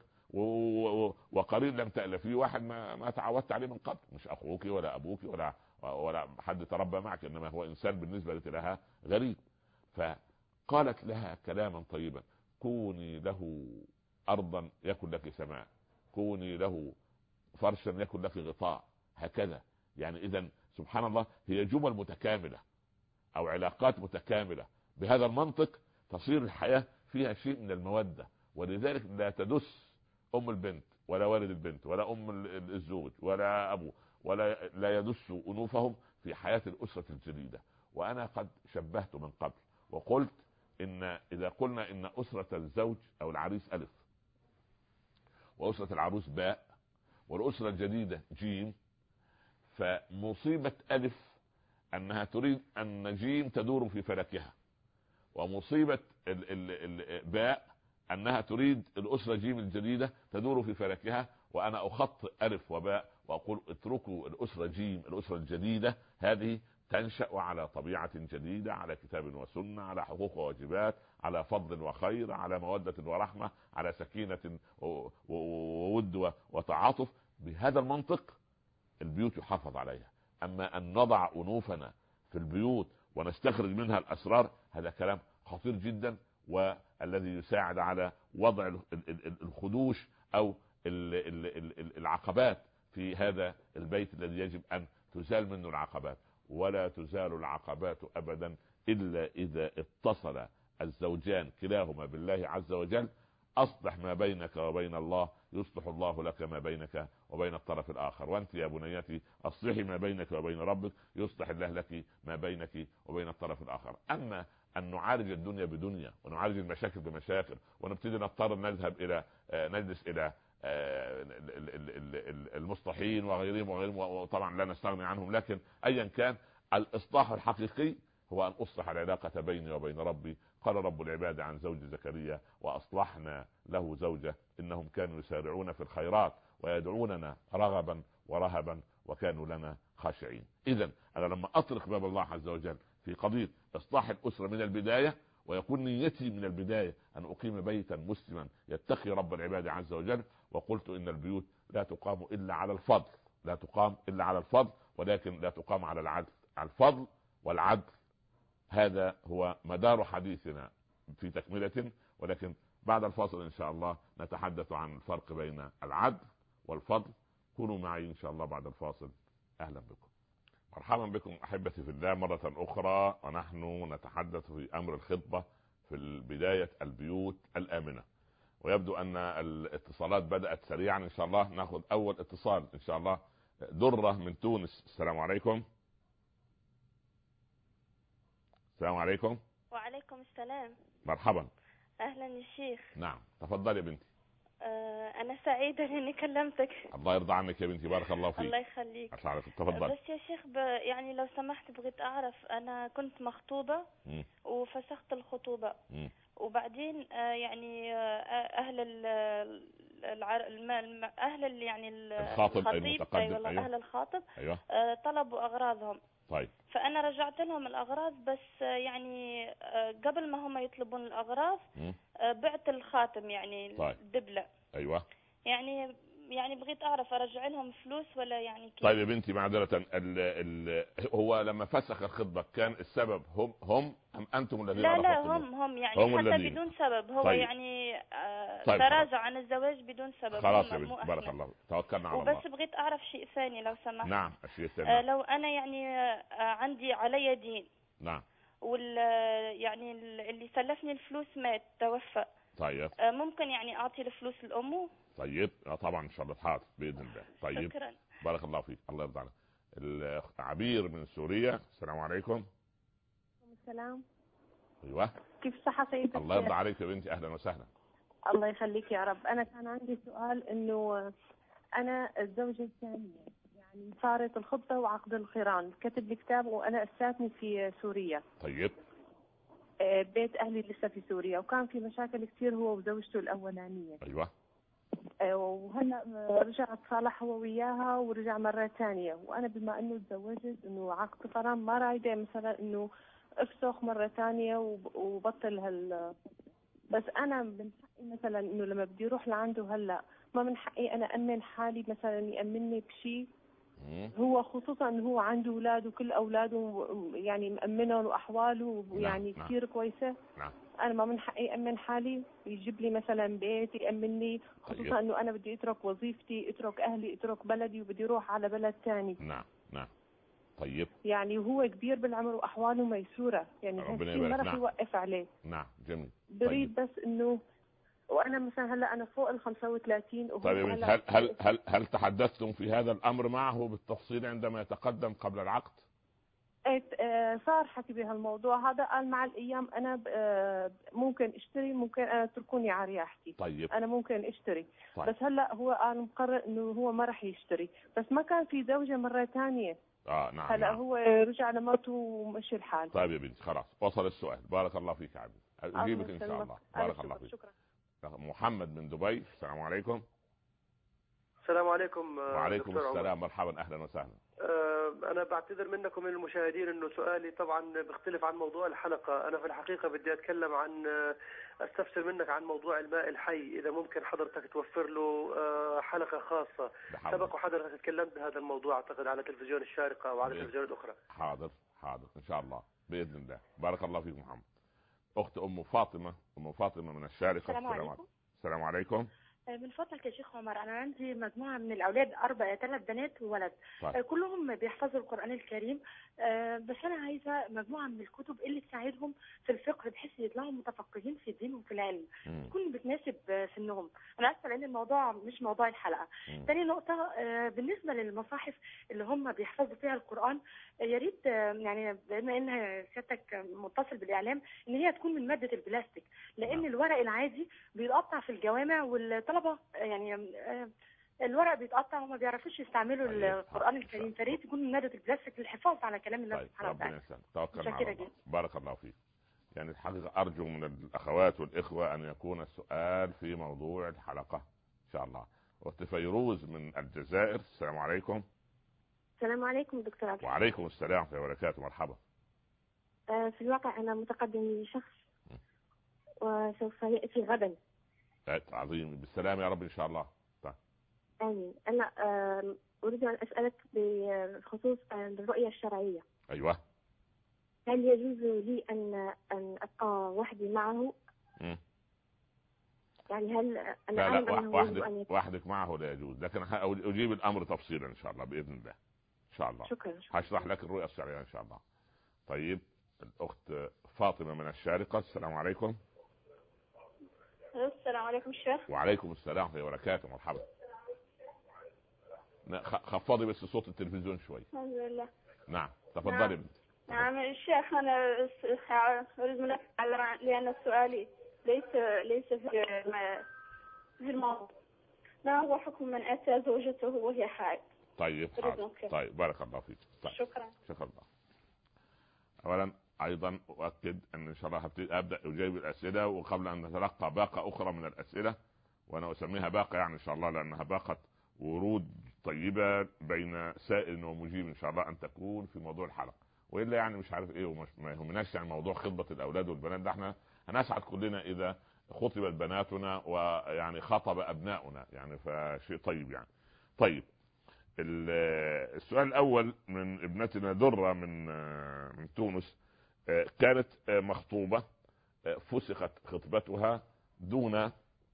وقرين لم تألفيه، واحد ما, ما تعودت عليه من قبل، مش أخوك ولا أبوك ولا ولا حد تربى معك، إنما هو إنسان بالنسبة لها غريب. فقالت لها كلاما طيبا، كوني له أرضا يكن لك سماء، كوني له فرشا يكن لك غطاء، هكذا. يعني إذن سبحان الله هي جمل متكاملة أو علاقات متكاملة. بهذا المنطق تصير الحياة فيها شيء من المودة. ولذلك لا تدس أم البنت ولا والد البنت ولا أم الزوج ولا أبو ولا لا يدس أنوفهم في حياة الأسرة الجديدة. وأنا قد شبهت من قبل وقلت إن إذا قلنا إن أسرة الزوج أو العريس ألف، وأسرة العروس باء، والأسرة الجديدة جيم، فمصيبة ألف أنها تريد أن جيم تدور في فلكها، ومصيبة ال ال ال باء أنها تريد الأسرة جيم الجديدة تدور في فلكها. وأنا أخطئ ألف وباء وأقول اتركوا الأسرة جيم الأسرة الجديدة هذه تنشأ على طبيعة جديدة، على كتاب وسنة، على حقوق وواجبات، على فضل وخير، على مودة ورحمة، على سكينة وود وتعاطف. بهذا المنطق البيوت يحافظ عليها. أما أن نضع أنوفنا في البيوت ونستخرج منها الأسرار هذا كلام خطير جدا، والذي يساعد على وضع الخدوش أو العقبات في هذا البيت الذي يجب أن تزال منه العقبات. ولا تزال العقبات أبدا إلا إذا اتصل الزوجان كلاهما بالله عز وجل اصلح ما بينك وبين الله يصلح الله لك ما بينك وبين الطرف الاخر. وانت يا بنيتي اصلحي ما بينك وبين ربك يصلح الله لك ما بينك وبين الطرف الاخر. اما ان نعالج الدنيا بدنيا ونعالج المشاكل بمشاكل ونبتدي نضطر نذهب الى نجلس الى المصلحين وغيرهم وغيرهم، وطبعا لا نستغني عنهم، لكن ايا كان الاصلاح الحقيقي هو ان اصلح العلاقه بيني وبين ربي. قال رب العباد عن زوج زكريا: واصلحنا له زوجه انهم كانوا يسارعون في الخيرات ويدعوننا رغبا ورهبا وكانوا لنا خاشعين. اذا انا لما اطرق باب الله عز وجل في قضيه اصلاح الاسره من البدايه، ويكون نيتي من البدايه ان اقيم بيتا مسلما يتقي رب العباد عز وجل. وقلت ان البيوت لا تقام الا على الفضل، لا تقام الا على الفضل، ولكن لا تقام على العدل. على الفضل والعدل، هذا هو مدار حديثنا في تكملة. ولكن بعد الفاصل ان شاء الله نتحدث عن الفرق بين العدل والفضل. كونوا معي ان شاء الله بعد الفاصل. اهلا بكم، مرحبا بكم احبتي في الله مرة اخرى، ونحن نتحدث في امر الخطبة في بداية البيوت الامنة. ويبدو ان الاتصالات بدأت سريعا، ان شاء الله ناخذ اول اتصال ان شاء الله. درة من تونس، السلام عليكم. السلام عليكم. وعليكم السلام. مرحبا. اهلا يا شيخ. نعم تفضلي يا بنتي. آه انا سعيدة اني كلمتك. الله يرضى عنك يا بنتي، بارك الله فيك. الله يخليك. تفضل. بس يا شيخ ب... يعني لو سمحت بغيت اعرف، انا كنت مخطوبة م. وفسخت الخطوبة م. وبعدين آه يعني آه اهل ال العر... الم... اهل ال... يعني الخاطب الخطيب اي والله أيوة. اهل الخاطب أيوة. آه طلبوا اغراضهم. طيب. فانا رجعت لهم الاغراض، بس يعني قبل ما هم يطلبون الاغراض بعت الخاتم يعني طيب. الدبلة. ايوه. يعني يعني بغيت اعرف ارجع لهم فلوس ولا يعني كيف؟ طيب يا بنتي معذرة، ال ال هو لما فسخ الخطبة كان السبب هم هم ام انتم الذين لا لا هم هم يعني هم حتى الذين. بدون سبب هو طيب. يعني آه طيب تراجع عن الزواج بدون سبب. خلاص يا بنتي بارك الله، توكلنا على الله. وبس بغيت اعرف شيء ثاني لو سمحت. نعم الشيء الثاني. آه لو انا يعني آه عندي علي دين. نعم. وال يعني اللي سلفني الفلوس مات توفى. طيب. آه ممكن يعني اعطي الفلوس لامه؟ طيب اه طبعا ان شاء الله حاضر باذن الله. طيب شكرا. بارك الله فيك، الله يرضى عليك. عبير من سوريا، السلام عليكم. السلام. ايوه. كيف صحة سيدتك؟ الله يرضى عليك يا بنتي، اهلا وسهلا. الله يخليك يا رب. انا كان عندي سؤال، انه انا الزوجة الثانية يعني صارت الخطبة وعقد القران، كتب لي كتاب وانا اساتني في سوريا. طيب. بيت اهلي لسه في سوريا، وكان في مشاكل كثير هو وزوجته الاولانية. ايوه. وهلا رجع تصالح هو وياها ورجع مرة ثانية، وانا بما انه تزوجت انه عقد قران ما رايدة مثلا انه افسخ مرة ثانية وبطل هال. بس انا من حقي مثلا انه لما بدي اروح لعنده هلا ما من حقي انا امن حالي مثلا يامنني بشيء؟ هو خصوصا انه هو عنده اولاد وكل اولاده يعني مامنهم واحواله يعني نعم. كثير كويسة. نعم. انا ما من حقي امن حالي يجيب لي مثلا بيت يامنني، خصوصا طيب. انه انا بدي اترك وظيفتي، اترك اهلي، اترك بلدي وبدي اروح على بلد ثاني. نعم نعم. طيب. يعني هو كبير بالعمر واحواله ميسوره، يعني هالشيء ما راح يوقف عليه. نعم جميل. بريد طيب. بس انه وانا مثلا هلا انا فوق ال خمسة وثلاثين وهو طيب هل هل هل هل, هل تحدثتم في هذا الامر معه بالتفصيل عندما يتقدم قبل العقد؟ صار حكي بهالموضوع هذا، قال مع الايام انا ممكن اشتري، ممكن انا اتركوني على رياحتي. طيب. انا ممكن اشتري. طيب. بس هلا هو قال مقرر انه هو ما راح يشتري، بس ما كان في زوجة مرة ثانية. اه نعم. هلا نعم. هو رجع لمرته ومشي الحال. طيب يا بنتي خلاص وصل السؤال، بارك الله فيك يا عبد. اجيبك ان شاء الله، بارك الله فيك. شكرا. محمد من دبي، السلام عليكم. السلام عليكم. وعليكم السلام، مرحبا اهلا وسهلا. انا بعتذر منكم من المشاهدين انه سؤالي طبعا بيختلف عن موضوع الحلقه. انا في الحقيقه بدي اتكلم عن استفسر منك عن موضوع الماء الحي، اذا ممكن حضرتك توفر له حلقه خاصه. سبق وحضرتك تكلمت بهذا الموضوع اعتقد على تلفزيون الشارقه وعلى التلفزيونات الاخرى. حاضر حاضر ان شاء الله باذن الله، بارك الله فيك محمد. اخت ام فاطمه، ام فاطمه من الشارقه. السلام عليكم. السلام عليكم. من فضلك يا شيخ عمر، أنا عندي مجموعة من الأولاد، أربع ثلاث بنات وولد. طيب. كلهم بيحفظوا القرآن الكريم، بس أنا عايزة مجموعة من الكتب اللي تساعدهم في الفقه بحيث يطلعوا متفقهين في الدين وفي العلم، تكون بتناسب سنهم. أنا آسفة لأن الموضوع مش موضوع الحلقة. تاني نقطة، بالنسبة للمصاحف اللي هم بيحفظوا فيها القرآن، يا ريت يعني بما إن سيادتك متصل بالإعلام إن هي تكون من مادة البلاستيك، لأن نعم. الورق العادي بيتقطع في الجوامع والطلبة يعني الورق بيتقطع وما بيعرفوش يستعملوا طيب. القرآن الكريم، فريت يكون من مادة البلاستيك للحفاظ على كلام الله طيب. سبحانه ربنا وتعالى. يسلمك، توكلنا على متشكرة الله. جدا. بارك الله فيك. يعني الحقيقة أرجو من الأخوات والإخوة أن يكون السؤال في موضوع الحلقة إن شاء الله. أخت فيروز من الجزائر، السلام عليكم. السلام عليكم دكتور عبد. وعليكم السلام ورحمة الله وبركاته، مرحبا. آه في الواقع أنا متقدم لشخص وسوف يأتي غدا. عظيم، بالسلام يا رب إن شاء الله. طيب. آمين. أنا آه أريد أن أسألك بخصوص الرؤية الشرعية. أيوة. هل يجوز لي أن أن أبقى وحدي معه؟ م. يعني هل أنا لا لا أعلم وحدك, أن وحدك معه لا يجوز، لكن أجيب الأمر تفصيلا إن شاء الله بإذن الله. إن شاء الله. شكرا. هشرح لك الرؤية الشرعية إن شاء الله. طيب، الأخت فاطمة من الشارقة، السلام عليكم. السلام عليكم الشيخ. وعليكم السلام ورحمة الله وبركاته، مرحبا. خفضي بس صوت التلفزيون شوي. الحمد لله. نعم تفضلي. نعم الشيخ، أنا أريد منك لأن سؤالي ليس ليس في في الموضوع. ما هو حكم من أتى زوجته وهي حائض؟ طيب حاضر. طيب بارك الله فيك. طيب. شكرا. شكرا الله. أولا أيضا أؤكد أن إن شاء الله أبدأ أجيب الأسئلة، وقبل أن نتلقى باقة أخرى من الأسئلة، وأنا أسميها باقة يعني إن شاء الله لأنها باقة ورود طيبة بين سائل ومجيب إن شاء الله أن تكون في موضوع الحلقة، وإلا يعني مش عارف إيه ومش ما يهمناش يعني موضوع خطبة الأولاد والبنات ده. إحنا هنسعد كلنا إذا خطبت بناتنا ويعني خطب أبناؤنا، يعني فشيء طيب يعني. طيب، السؤال الأول من ابنتنا درة من من تونس، كانت مخطوبة فسخت خطبتها دون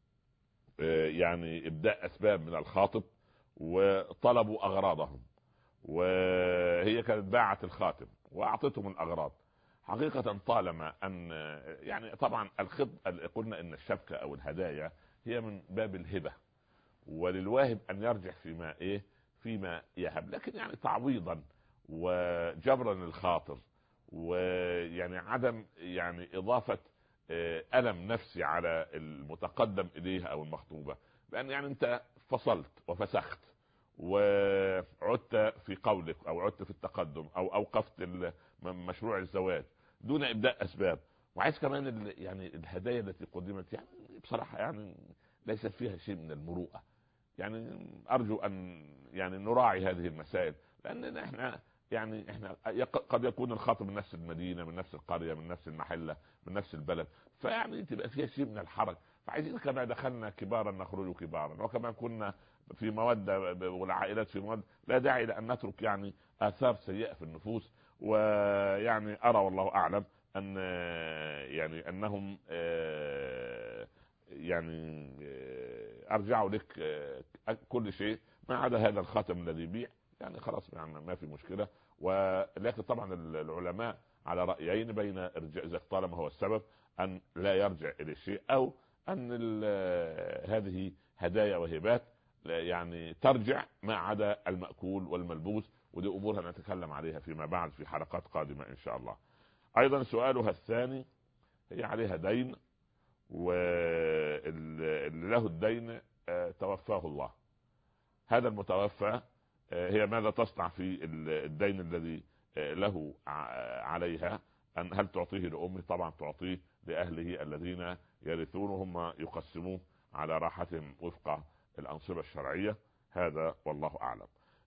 يعني إبداء أسباب من الخاطب، وطلبوا أغراضهم، وهي كانت باعت الخاتم وأعطتهم الأغراض. حقيقة طالما أن يعني طبعا الخطب قلنا إن الشبكة أو الهدايا هي من باب الهبة، وللواهب أن يرجع فيما إيه فيما يهب، لكن يعني تعويضا وجبرا للخاطر، ويعني عدم يعني إضافة ألم نفسي على المتقدم إليها أو المخطوبة، لأن يعني أنت فصلت وفسخت وعدت في قولك أو عدت في التقدم أو أوقفت مشروع الزواج دون إبداء أسباب، وعايز كمان يعني الهدايا التي قدمت يعني بصراحة يعني ليست فيها شيء من المروءة. يعني أرجو أن يعني نراعي هذه المسائل، لأن احنا يعني احنا قد يكون الخاطب من نفس المدينة، من نفس القرية، من نفس المحلة، من نفس البلد، فيعني تبقى فيها شيء من الحرج. فعايزين كما دخلنا كبارا نخرج كبارا، وكما كنا في مودة والعائلات في مودة، لا داعي لأن نترك يعني آثار سيئة في النفوس. ويعني أرى والله أعلم أن يعني أنهم يعني أرجعوا لك كل شيء ما عدا هذا الخاتم الذي يبيع، يعني خلاص يعني ما في مشكلة. ولكن طبعا العلماء على رأيين بين ارجاء إذا طالما هو السبب أن لا يرجع إلى الشيء، أو أن هذه هدايا وهبات يعني ترجع ما عدا المأكول والملبوس، ودي أمور نتكلم عليها فيما بعد في حلقات قادمة إن شاء الله. أيضا سؤالها الثاني، هي عليها دين، واللي له الدين توفاه الله. هذا المتوفى هي ماذا تصنع في الدين الذي له عليها؟ أن هل تعطيه لأمه؟ طبعا تعطيه لأهله الذين يرثونه، هم يقسموه على راحتهم وفق الأنصبة الشرعية. هذا والله أعلم.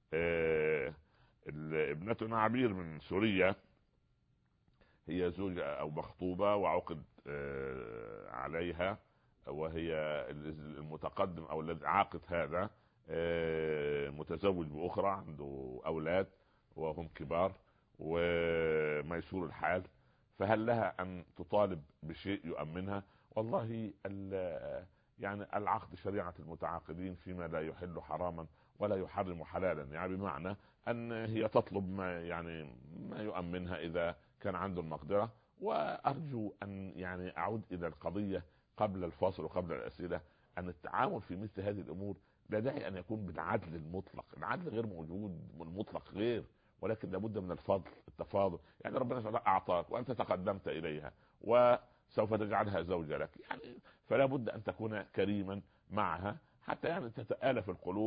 ابنتنا عبير من سوريا، هي زوجة أو مخطوبة وعقد عليها، وهي المتقدم أو الذي عاقد هذا متزوج بأخرى، عنده أولاد وهم كبار وميسور الحال، فهل لها أن تطالب بشيء يؤمنها؟ والله يعني العقد شريعة المتعاقدين فيما لا يحل حراما ولا يحرم حلالا، يعني بمعنى ان هي تطلب ما يعني ما يؤمنها اذا كان عنده المقدرة. وارجو ان يعني اعود الى القضية قبل الفاصل وقبل الاسئلة، ان التعامل في مثل هذه الامور لا داعي ان يكون بالعدل المطلق، العدل غير موجود، المطلق غير، ولكن لابد من الفضل، التفاضل. يعني ربنا سبحانه وتعالى اعطاك وانت تقدمت اليها وسوف تجعلها زوجة لك، يعني فلا بد ان تكون كريما معها حتى يعني تتآلف القلوب،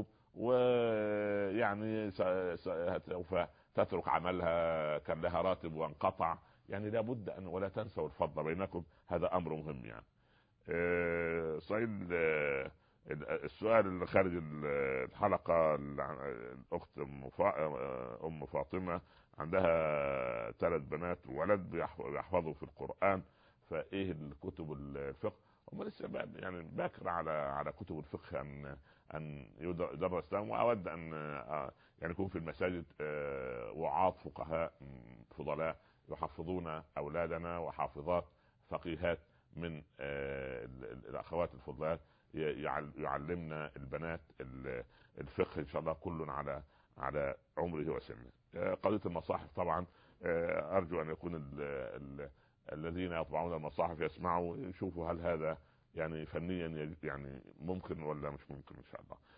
ويعني سوف تترك عملها، كان لها راتب وانقطع، يعني لا بد ان ولا تنسوا الفضل بينكم، هذا امر مهم. يعني أه سعيد، أه السؤال اللي خارج الحلقة، الأخت أم فاطمة عندها ثلاث بنات وولد بيحفظوا في القرآن، فإيه الكتب الفقه؟ هم لسه يعني باكر على على كتب الفقه أن أن يدرس لهم، وأود أن يعني يكون في المساجد وعاظ فقهاء فضلاء يحفظون أولادنا، وحافظات فقيهات من الأخوات الفضلات يعلمنا البنات الفقه ان شاء الله، كل على على عمره وسنه. قضيه المصاحف طبعا ارجو ان يكون ال ال الذين يطبعون المصاحف يسمعوا يشوفوا هل هذا يعني فنيا يعني ممكن ولا مش ممكن ان شاء الله.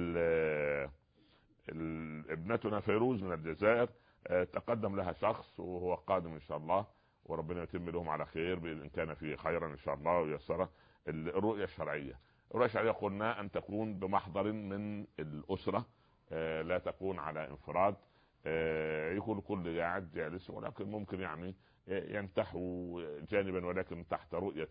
ابنتنا فيروز من الجزائر تقدم لها شخص وهو قادم ان شاء الله، وربنا يتم لهم على خير ان كان فيه خيرا ان شاء الله ويسره. الرؤيه الشرعيه، الرؤية الشرعية قلنا أن تكون بمحضر من الأسرة، لا تكون على انفراد، يكون كل قاعد جالس، ولكن ممكن يعني ينتحوا جانبا ولكن تحت رؤية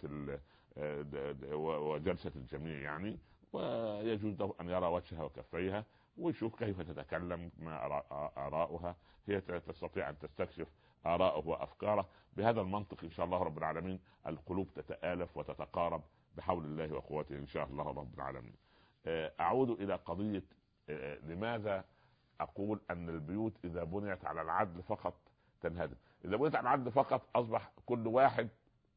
وجلسة الجميع يعني، ويجوز له أن يرى وجهها وكفيها ويشوف كيف تتكلم، ما آراؤها، هي تستطيع أن تستكشف آراءه وأفكاره. بهذا المنطق إن شاء الله رب العالمين القلوب تتآلف وتتقارب بحول الله وقوته إن شاء الله رب العالمين. أعود إلى قضية لماذا أقول أن البيوت إذا بنيت على العدل فقط تنهدم. إذا بنيت على العدل فقط أصبح كل واحد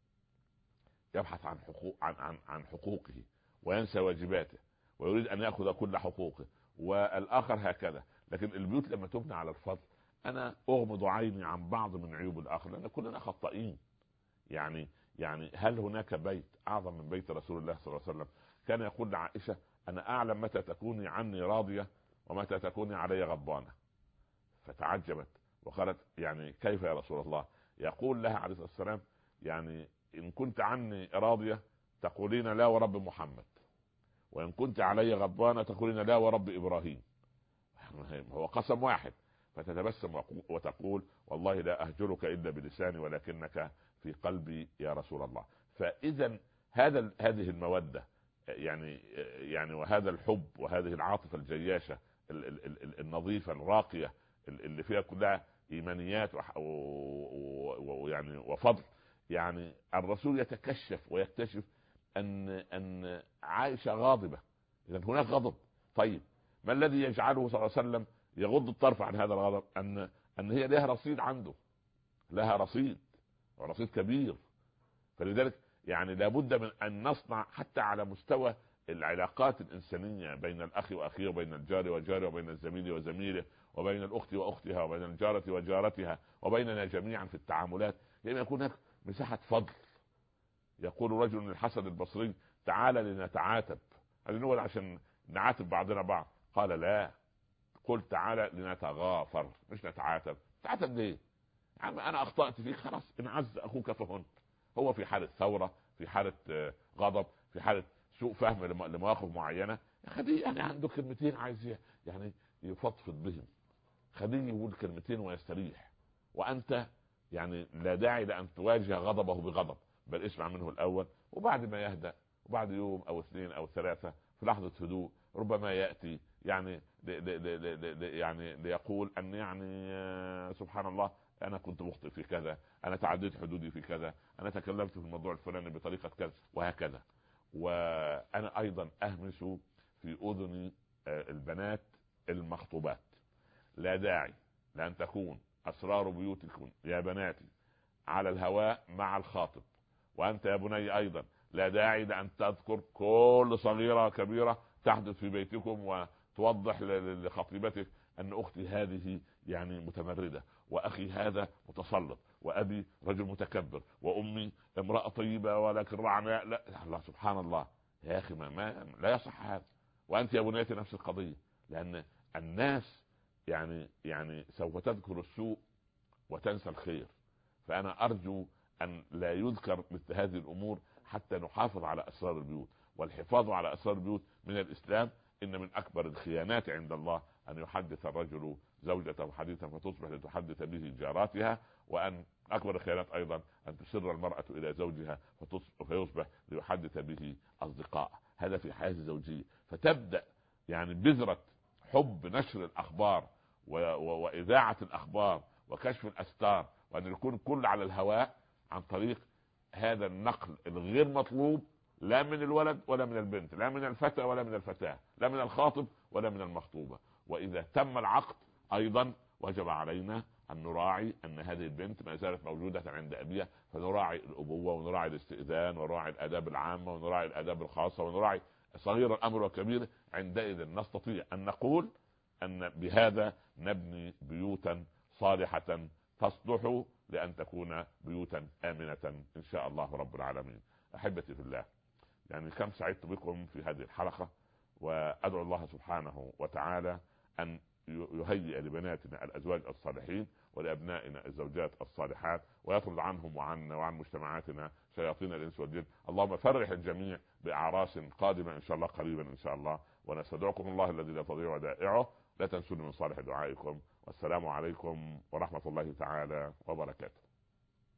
يبحث عن حقوق عن عن عن حقوقه وينسى واجباته ويريد أن يأخذ كل حقوقه، والآخر هكذا. لكن البيوت لما تبنى على الفضل، أنا أغمض عيني عن بعض من عيوب الآخر لأن كلنا خطائين. يعني يعني هل هناك بيت أعظم من بيت رسول الله صلى الله عليه وسلم؟ كان يقول لعائشة: أنا أعلم متى تكوني عني راضية ومتى تكوني علي غضبانة. فتعجبت وقالت: يعني كيف يا رسول الله؟ يقول لها عليه الصلاة والسلام: يعني إن كنت عني راضية تقولين لا ورب محمد، وإن كنت علي غضبانة تقولين لا ورب إبراهيم. هو قسم واحد. فتتبسم وتقول: والله لا أهجرك إلا بلساني ولكنك في قلبي يا رسول الله. فإذا هذا هذه المودة يعني يعني وهذا الحب وهذه العاطفة الجياشة النظيفة الراقية اللي فيها كلها إيمانيات ويعني وفضل، يعني الرسول يتكشف ويكتشف أن أن عائشة غاضبة، إذا هناك غضب. طيب ما الذي يجعله صلى الله عليه وسلم يغض الطرف عن هذا الغضب؟ أن أن هي لها رصيد عنده، لها رصيد ورصيد كبير. فلذلك يعني لابد من أن نصنع حتى على مستوى العلاقات الإنسانية بين الأخ وأخيه، وبين الجار وجاره، وبين الزميل وزميله، وبين الأخت وأختها، وبين الجارة وجارتها، وبيننا جميعا في التعاملات، لأن يكون هناك مساحة فضل. يقول رجل للحسن البصري: تعال لنتعاتب. قال نقول عشان نعاتب بعضنا بعض؟ قال: لا، قل تعالى لنتغافر مش نتعاتب. تعاتب ليه؟ عم انا اخطأت فيك، خلاص ان عز اخوك فهن. هو في حالة ثورة، في حالة غضب، في حالة سوء فهم لمواقف معينة، خليه يعني عنده كلمتين عايز يعني يفضفض بهم، خليه يقول كلمتين ويستريح. وانت يعني لا داعي لان تواجه غضبه بغضب، بل اسمع منه الاول، وبعد ما يهدأ وبعد يوم او اثنين او ثلاثة في لحظة هدوء ربما يأتي يعني لي لي لي لي يعني ليقول ان يعني سبحان الله انا كنت مخطئ في كذا، انا تعديت حدودي في كذا، انا تكلمت في الموضوع الفلاني بطريقة كذا وهكذا. وانا ايضا اهمس في اذن البنات المخطوبات: لا داعي لان تكون اسرار بيوتكم يا بناتي على الهواء مع الخاطب، وانت يا بني ايضا لا داعي لأن تذكر كل صغيرة كبيرة تحدث في بيتكم وتوضح لخطيبتك أن أختي هذه يعني متمردة، وأخي هذا متسلط، وأبي رجل متكبر، وأمي امرأة طيبة ولكن رعناء. لا الله سبحان الله يا أخي، ما, ما لا يصح هذا. وأنت يا بنيتي نفس القضية، لأن الناس يعني يعني سوف تذكر السوء وتنسى الخير. فأنا أرجو أن لا يذكر مثل هذه الأمور حتى نحافظ على أسرار البيوت. والحفاظ على أسرار البيوت من الإسلام. إن من أكبر الخيانات عند الله أن يحدث الرجل زوجته حديثا فتصبح لتحدث به جاراتها، وأن أكبر الخيانات أيضا أن تسر المرأة إلى زوجها فيصبح ليحدث به أصدقاء. هذا في حياة الزوجية. فتبدأ يعني بذرة حب نشر الأخبار وإذاعة الأخبار وكشف الأستار، وأن يكون كل على الهواء عن طريق هذا النقل الغير مطلوب، لا من الولد ولا من البنت، لا من الفتى ولا من الفتاة، لا من الخاطب ولا من المخطوبة. وإذا تم العقد أيضا وجب علينا أن نراعي أن هذه البنت ما زالت موجودة عند أبيها، فنراعي الأبوة ونراعي الاستئذان ونراعي الآداب العامة ونراعي الآداب الخاصة ونراعي صغير الأمر وكبير. عندئذ نستطيع أن نقول أن بهذا نبني بيوتا صالحة تصلح لأن تكون بيوتا آمنة إن شاء الله رب العالمين. أحبتي في الله، يعني كم سعدت بكم في هذه الحلقة، وأدعو الله سبحانه وتعالى أن يهيئ لبناتنا الأزواج الصالحين ولأبنائنا الزوجات الصالحات، ويطرد عنهم وعنا وعن مجتمعاتنا شياطين الإنس والجن. اللهم فرح الجميع بأعراس قادمة إن شاء الله قريبا إن شاء الله. ونستودعكم الله الذي لا تضيع ودائعه. لا تنسوني من صالح دعائكم، والسلام عليكم ورحمة الله تعالى وبركاته.